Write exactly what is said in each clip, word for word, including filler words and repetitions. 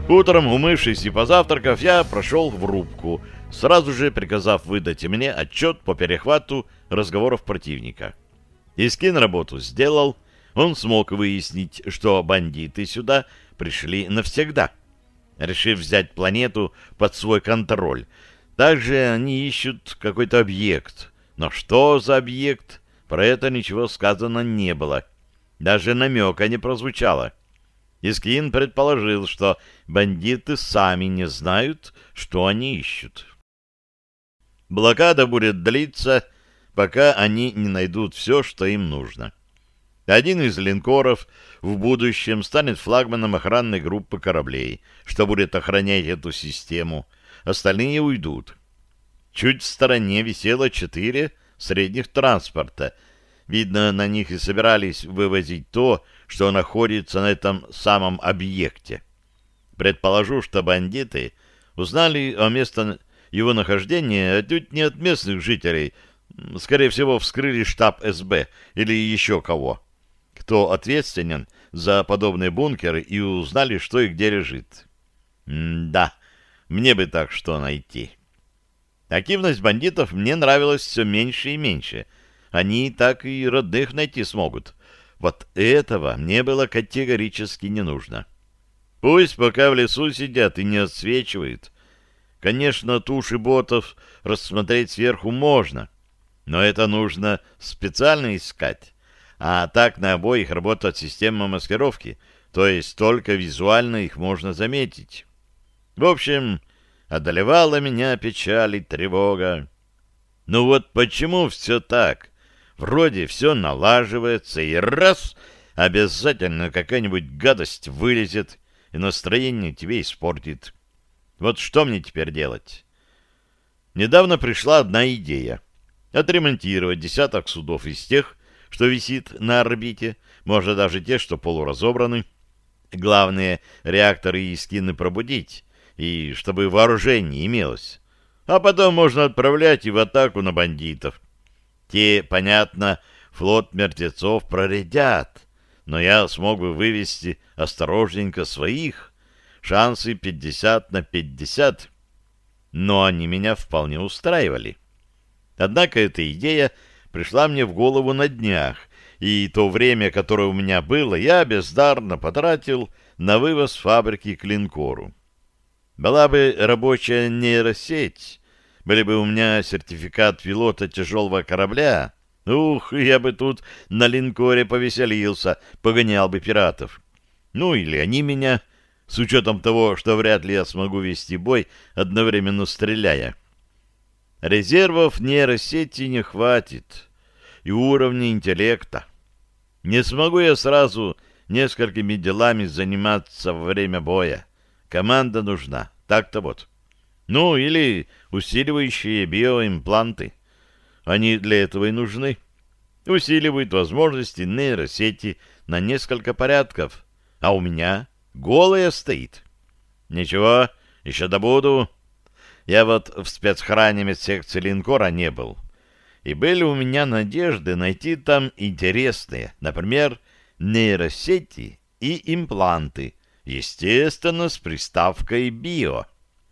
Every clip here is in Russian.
Утром, умывшись и позавтракав, я прошел в рубку, сразу же приказав выдать мне отчет по перехвату разговоров противника. Искин работу сделал, он смог выяснить, что бандиты сюда пришли навсегда, решив взять планету под свой контроль. Также они ищут какой-то объект. Но что за объект, про это ничего сказано не было. Даже намека не прозвучало. Искин предположил, что бандиты сами не знают, что они ищут. Блокада будет длиться, пока они не найдут все, что им нужно. Один из линкоров в будущем станет флагманом охранной группы кораблей, что будет охранять эту систему. Остальные уйдут. Чуть в стороне висело четыре средних транспорта. Видно, на них и собирались вывозить то, что находится на этом самом объекте. Предположу, что бандиты узнали о месте его нахождения отнюдь не от местных жителей. Скорее всего, вскрыли штаб эс бэ или еще кого, кто ответственен за подобные бункеры, и узнали, что и где лежит. М-да, мне бы так что найти. Активность бандитов мне нравилась все меньше и меньше. Они так и родных найти смогут. Вот этого мне было категорически не нужно. Пусть пока в лесу сидят и не отсвечивают. Конечно, туши ботов рассмотреть сверху можно, но это нужно специально искать. А так на обоих работает система маскировки, то есть только визуально их можно заметить. В общем, одолевала меня печаль и тревога. Ну вот почему все так? Вроде все налаживается, и раз — обязательно какая-нибудь гадость вылезет, и настроение тебе испортит. Вот что мне теперь делать? Недавно пришла одна идея. Отремонтировать десяток судов из тех, что висит на орбите, может, даже те, что полуразобраны. Главное, реакторы и скины пробудить, и чтобы вооружение имелось. А потом можно отправлять и в атаку на бандитов. Те, понятно, флот мертвецов проредят, но я смог бы вывести осторожненько своих. Шансы пятьдесят на пятьдесят. Но они меня вполне устраивали. Однако эта идея пришла мне в голову на днях, и то время, которое у меня было, я бездарно потратил на вывоз фабрики к линкору. Была бы рабочая нейросеть, были бы у меня сертификат пилота тяжелого корабля, ух, я бы тут на линкоре повеселился, погонял бы пиратов. Ну, или они меня, с учетом того, что вряд ли я смогу вести бой, одновременно стреляя. Резервов нейросети не хватит, и уровня интеллекта. Не смогу я сразу несколькими делами заниматься во время боя. Команда нужна, так-то вот. Ну, или усиливающие биоимпланты. Они для этого и нужны. Усиливают возможности нейросети на несколько порядков. А у меня голая стоит. Ничего, еще добуду. Я вот в спецхране медсекции линкора не был. И были у меня надежды найти там интересные, например, нейросети и импланты. Естественно, с приставкой «био».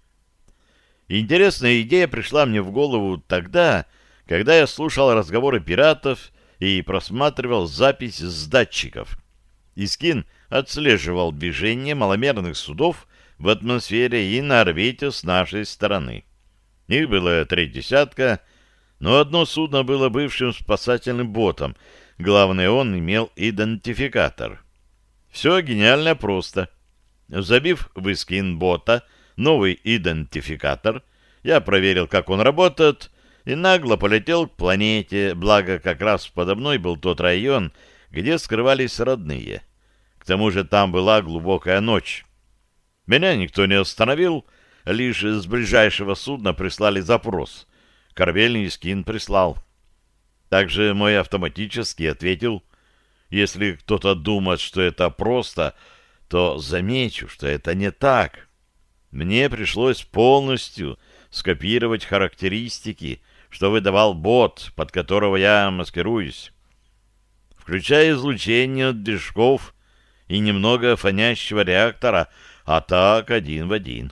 Интересная идея пришла мне в голову тогда, когда я слушал разговоры пиратов и просматривал запись с датчиков. Искин отслеживал движение маломерных судов в атмосфере и на орбите с нашей стороны. Их было три десятка, но одно судно было бывшим спасательным ботом. Главное, он имел идентификатор. Все гениально просто. Забив в Искин бота новый идентификатор, я проверил, как он работает, и нагло полетел к планете, благо как раз подо мной был тот район, где скрывались родные. К тому же там была глубокая ночь. Меня никто не остановил, лишь с ближайшего судна прислали запрос. Корабельный Искин прислал. Также мой автоматически ответил. Если кто-то думает, что это просто, то замечу, что это не так. Мне пришлось полностью скопировать характеристики, что выдавал бот, под которого я маскируюсь. Включая излучение от движков и немного фонящего реактора, а так один в один.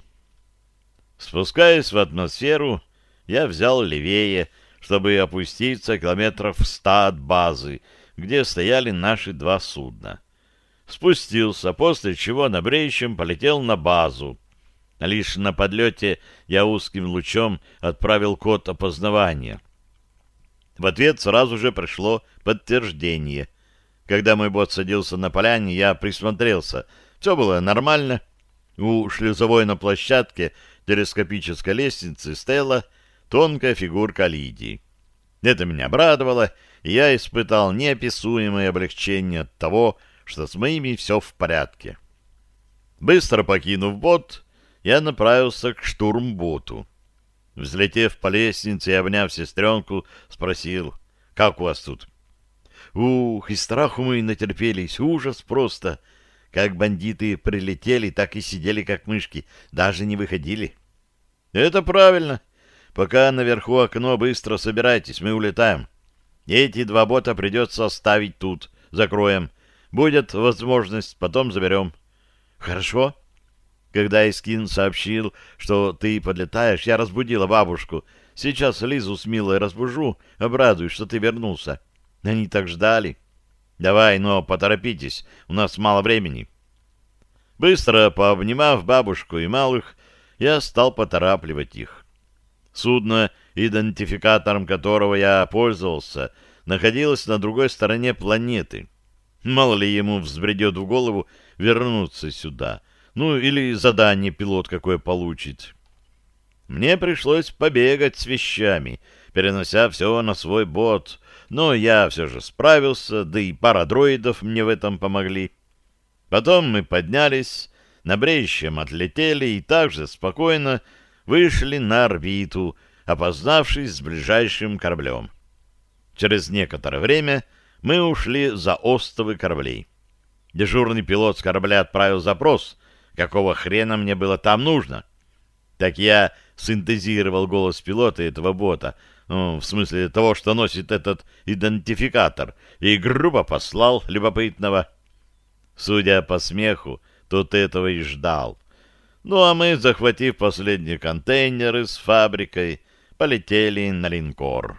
Спускаясь в атмосферу, я взял левее, чтобы опуститься километров в ста от базы, где стояли наши два судна. Спустился, после чего на бреющем полетел на базу. Лишь на подлете я узким лучом отправил код опознавания. В ответ сразу же пришло подтверждение. Когда мой бот садился на поляне, я присмотрелся. Все было нормально. У шлюзовой на площадке телескопической лестницы стояла тонкая фигурка Лидии. Это меня обрадовало, и я испытал неописуемое облегчение от того, что с моими все в порядке. Быстро покинув бот, я направился к штурмботу. Взлетев по лестнице и обняв сестренку, спросил: «Как у вас тут?» «Ух, и страху мы натерпелись, ужас просто! Как бандиты прилетели, так и сидели, как мышки, даже не выходили». «Это правильно. Пока наверху окно, быстро собирайтесь, мы улетаем. Эти два бота придется оставить тут, закроем. Будет возможность, потом заберем». «Хорошо». Когда Искин сообщил, что ты подлетаешь, я разбудила бабушку. Сейчас Лизу с Милой разбужу, обрадуюсь, что ты вернулся. Они так ждали. Давай, но поторопитесь, у нас мало времени. Быстро пообнимав бабушку и малых, я стал поторапливать их. Судно, идентификатором которого я пользовался, находилось на другой стороне планеты. Мало ли ему взбредет в голову вернуться сюда. Ну, или задание пилот какое получит. Мне пришлось побегать с вещами, перенося все на свой бот, но я все же справился, да и пара дроидов мне в этом помогли. Потом мы поднялись, на бреющем отлетели и также спокойно вышли на орбиту, опознавшись с ближайшим кораблем. Через некоторое время мы ушли за остовы кораблей. Дежурный пилот с корабля отправил запрос, какого хрена мне было там нужно. Так я синтезировал голос пилота этого бота, ну, в смысле того, что носит этот идентификатор, и грубо послал любопытного. Судя по смеху, тот этого и ждал. Ну, а мы, захватив последние контейнеры с фабрикой, полетели на линкор.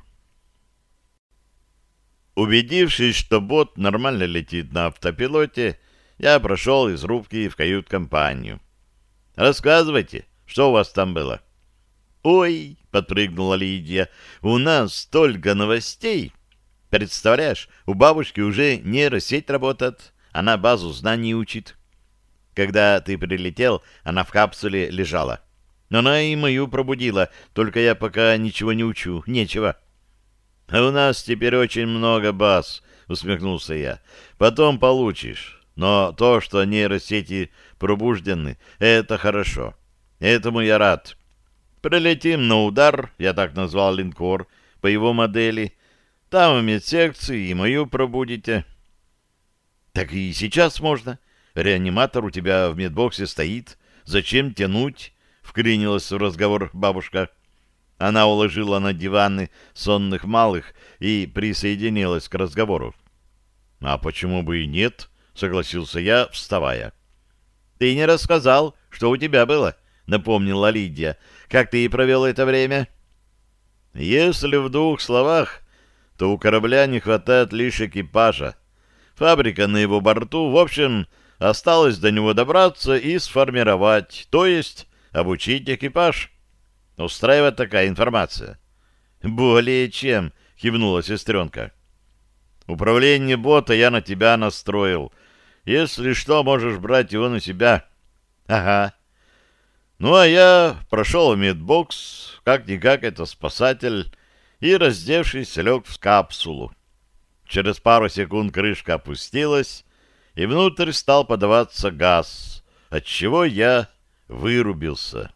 Убедившись, что бот нормально летит на автопилоте, я прошел из рубки в кают-компанию. «Рассказывайте, что у вас там было?» «Ой!» — подпрыгнула Лидия. «У нас столько новостей! Представляешь, у бабушки уже нейросеть работает, она базу знаний учит. Когда ты прилетел, она в капсуле лежала. Но она и мою пробудила, только я пока ничего не учу, нечего». «А у нас теперь очень много баз», — усмехнулся я. «Потом получишь. Но то, что нейросети пробуждены, это хорошо. Этому я рад. Прилетим на удар, я так назвал линкор, по его модели. Там в медсекции и мою пробудите». «Так и сейчас можно. Реаниматор у тебя в медбоксе стоит. Зачем тянуть?» — вклинилась в разговор бабушка. Она уложила на диваны сонных малых и присоединилась к разговору. «А почему бы и нет?» — согласился я, вставая. «Ты не рассказал, что у тебя было?» — напомнила Лидия. «Как ты и провел это время?» «Если в двух словах, то у корабля не хватает лишь экипажа. Фабрика на его борту, в общем, осталось до него добраться и сформировать, то есть обучить экипаж. Устраивает такая информация?» «Более чем», — кивнула сестренка. «Управление бота я на тебя настроил. Если что, можешь брать его на себя». «Ага». Ну, а я прошел в медбокс, как-никак это спасатель, и, раздевшись, лег в капсулу. Через пару секунд крышка опустилась, и внутрь стал подаваться газ, отчего я вырубился.